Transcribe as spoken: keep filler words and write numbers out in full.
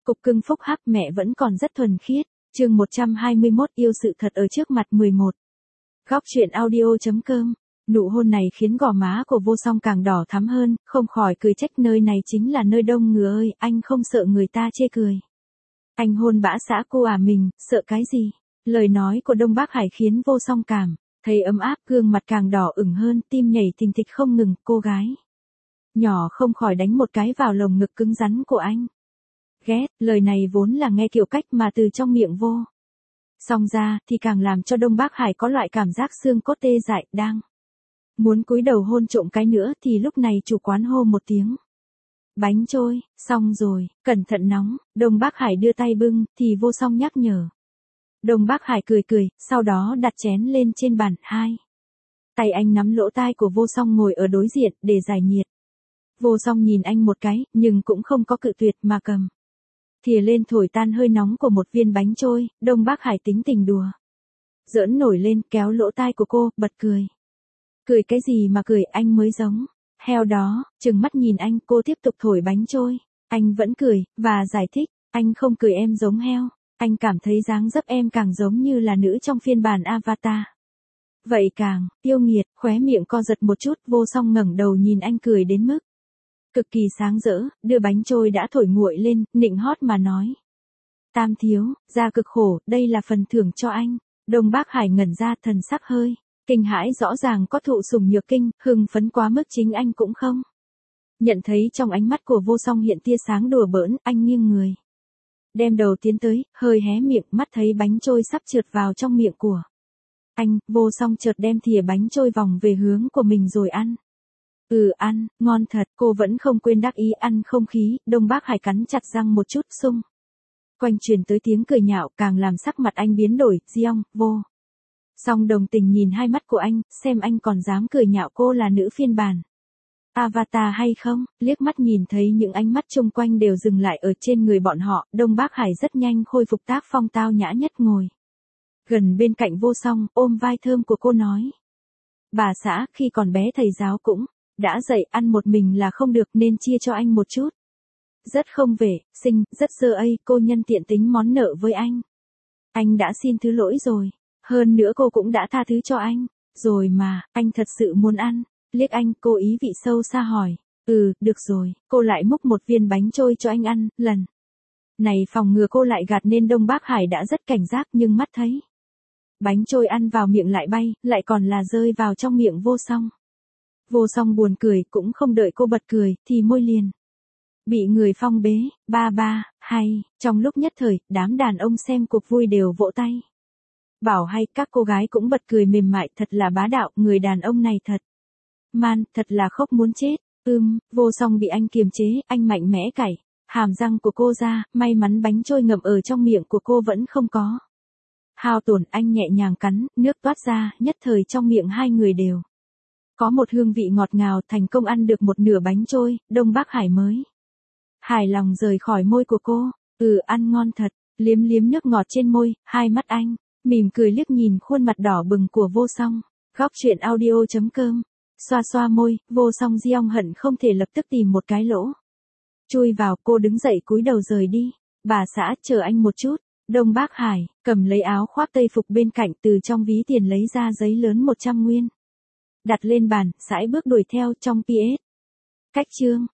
Cục cưng phúc hắc mẹ vẫn còn rất thuần khiết. Chương một trăm hai mươi mốt yêu sự thật ở trước mặt mười một. Góc truyện audio.com. Nụ hôn này khiến gò má của Vô Song càng đỏ thắm hơn, không khỏi cười trách nơi này chính là nơi đông người ơi, anh không sợ người ta chê cười. Anh hôn bã xã cô à mình, sợ cái gì? Lời nói của Đông Bắc Hải khiến Vô Song cảm thấy ấm áp, gương mặt càng đỏ ửng hơn, tim nhảy thình thịch không ngừng, cô gái nhỏ không khỏi đánh một cái vào lồng ngực cứng rắn của anh. Ghét, lời này vốn là nghe kiểu cách mà từ trong miệng Vô Song ra thì càng làm cho Đông Bắc Hải có loại cảm giác xương cốt tê dại, đang muốn cúi đầu hôn trộm cái nữa thì lúc này chủ quán hô một tiếng. Bánh trôi, xong rồi, cẩn thận nóng. Đông Bắc Hải đưa tay bưng thì Vô Song nhắc nhở. Đông Bắc Hải cười cười, sau đó đặt chén lên trên bàn. Hai tay anh nắm lỗ tai của Vô Song ngồi ở đối diện để giải nhiệt. Vô Song nhìn anh một cái, nhưng cũng không có cự tuyệt mà cầm thìa lên thổi tan hơi nóng của một viên bánh trôi. Đông Bắc Hải tính tình đùa giỡn nổi lên, kéo lỗ tai của cô, bật cười. Cười cái gì mà cười, anh mới giống heo đó. Trừng mắt nhìn anh, cô tiếp tục thổi bánh trôi. Anh vẫn cười, và giải thích, anh không cười em giống heo. Anh cảm thấy dáng dấp em càng giống như là nữ trong phiên bản Avatar. Vậy càng yêu nghiệt. Khóe miệng co giật một chút, Vô Song ngẩng đầu nhìn anh cười đến mức cực kỳ sáng rỡ, đưa bánh trôi đã thổi nguội lên, nịnh hót mà nói. Tam thiếu, ra cực khổ, đây là phần thưởng cho anh. Đông Bắc Hải ngẩn ra, thần sắc hơi kinh hãi, rõ ràng có thụ sủng nhược kinh, hưng phấn quá mức chính anh cũng không nhận thấy trong ánh mắt của Vô Song hiện tia sáng đùa bỡn. Anh nghiêng người, đem đầu tiến tới, hơi hé miệng, mắt thấy bánh trôi sắp trượt vào trong miệng của anh. Vô Song chợt đem thìa bánh trôi vòng về hướng của mình rồi ăn. Ừ, ăn, ngon thật. Cô vẫn không quên đắc ý ăn không khí. Đông Bắc Hải cắn chặt răng một chút, xung quanh truyền tới tiếng cười nhạo, càng làm sắc mặt anh biến đổi. Giong, Vô Song đồng tình nhìn hai mắt của anh, xem anh còn dám cười nhạo cô là nữ phiên bản Avatar hay không. Liếc mắt nhìn thấy những ánh mắt chung quanh đều dừng lại ở trên người bọn họ, Đông Bắc Hải rất nhanh khôi phục tác phong tao nhã nhất, ngồi gần bên cạnh Vô Song, ôm vai thơm của cô nói. Bà xã, khi còn bé thầy giáo cũng đã dạy ăn một mình là không được, nên chia cho anh một chút. Rất không vệ sinh, rất sơ ây, cô nhân tiện tính món nợ với anh. Anh đã xin thứ lỗi rồi. Hơn nữa cô cũng đã tha thứ cho anh rồi mà, anh thật sự muốn ăn. Liếc anh, cô ý vị sâu xa hỏi. Ừ, được rồi. Cô lại múc một viên bánh trôi cho anh ăn. Lần này phòng ngừa cô lại gạt nên Đông Bắc Hải đã rất cảnh giác, nhưng mắt thấy bánh trôi ăn vào miệng lại bay, lại còn là rơi vào trong miệng Vô Song. Vô Song buồn cười, cũng không đợi cô bật cười thì môi liền bị người phong bế. Ba ba, hay. Trong lúc nhất thời, đám đàn ông xem cuộc vui đều vỗ tay bảo hay. Các cô gái cũng bật cười mềm mại, thật là bá đạo, người đàn ông này thật man, thật là khóc muốn chết. Ưm, Vô Song bị anh kiềm chế, anh mạnh mẽ cày hàm răng của cô ra, may mắn bánh trôi ngậm ở trong miệng của cô vẫn không có hao tổn. Anh nhẹ nhàng cắn, nước toát ra, nhất thời trong miệng hai người đều có một hương vị ngọt ngào. Thành công ăn được một nửa bánh trôi, Đông Bắc Hải mới hài lòng rời khỏi môi của cô. Ừ, ăn ngon thật. Liếm liếm nước ngọt trên môi, hai mắt anh mỉm cười liếc nhìn khuôn mặt đỏ bừng của Vô Song. Góc truyện audio.com. Xoa xoa môi, Vô Song Giong hận không thể lập tức tìm một cái lỗ chui vào. Cô đứng dậy cúi đầu rời đi. Bà xã, chờ anh một chút. Đông Bắc Hải cầm lấy áo khoác tây phục bên cạnh, từ trong ví tiền lấy ra giấy lớn một trăm nguyên đặt lên bàn, sải bước đuổi theo. Trong pê ét cách chương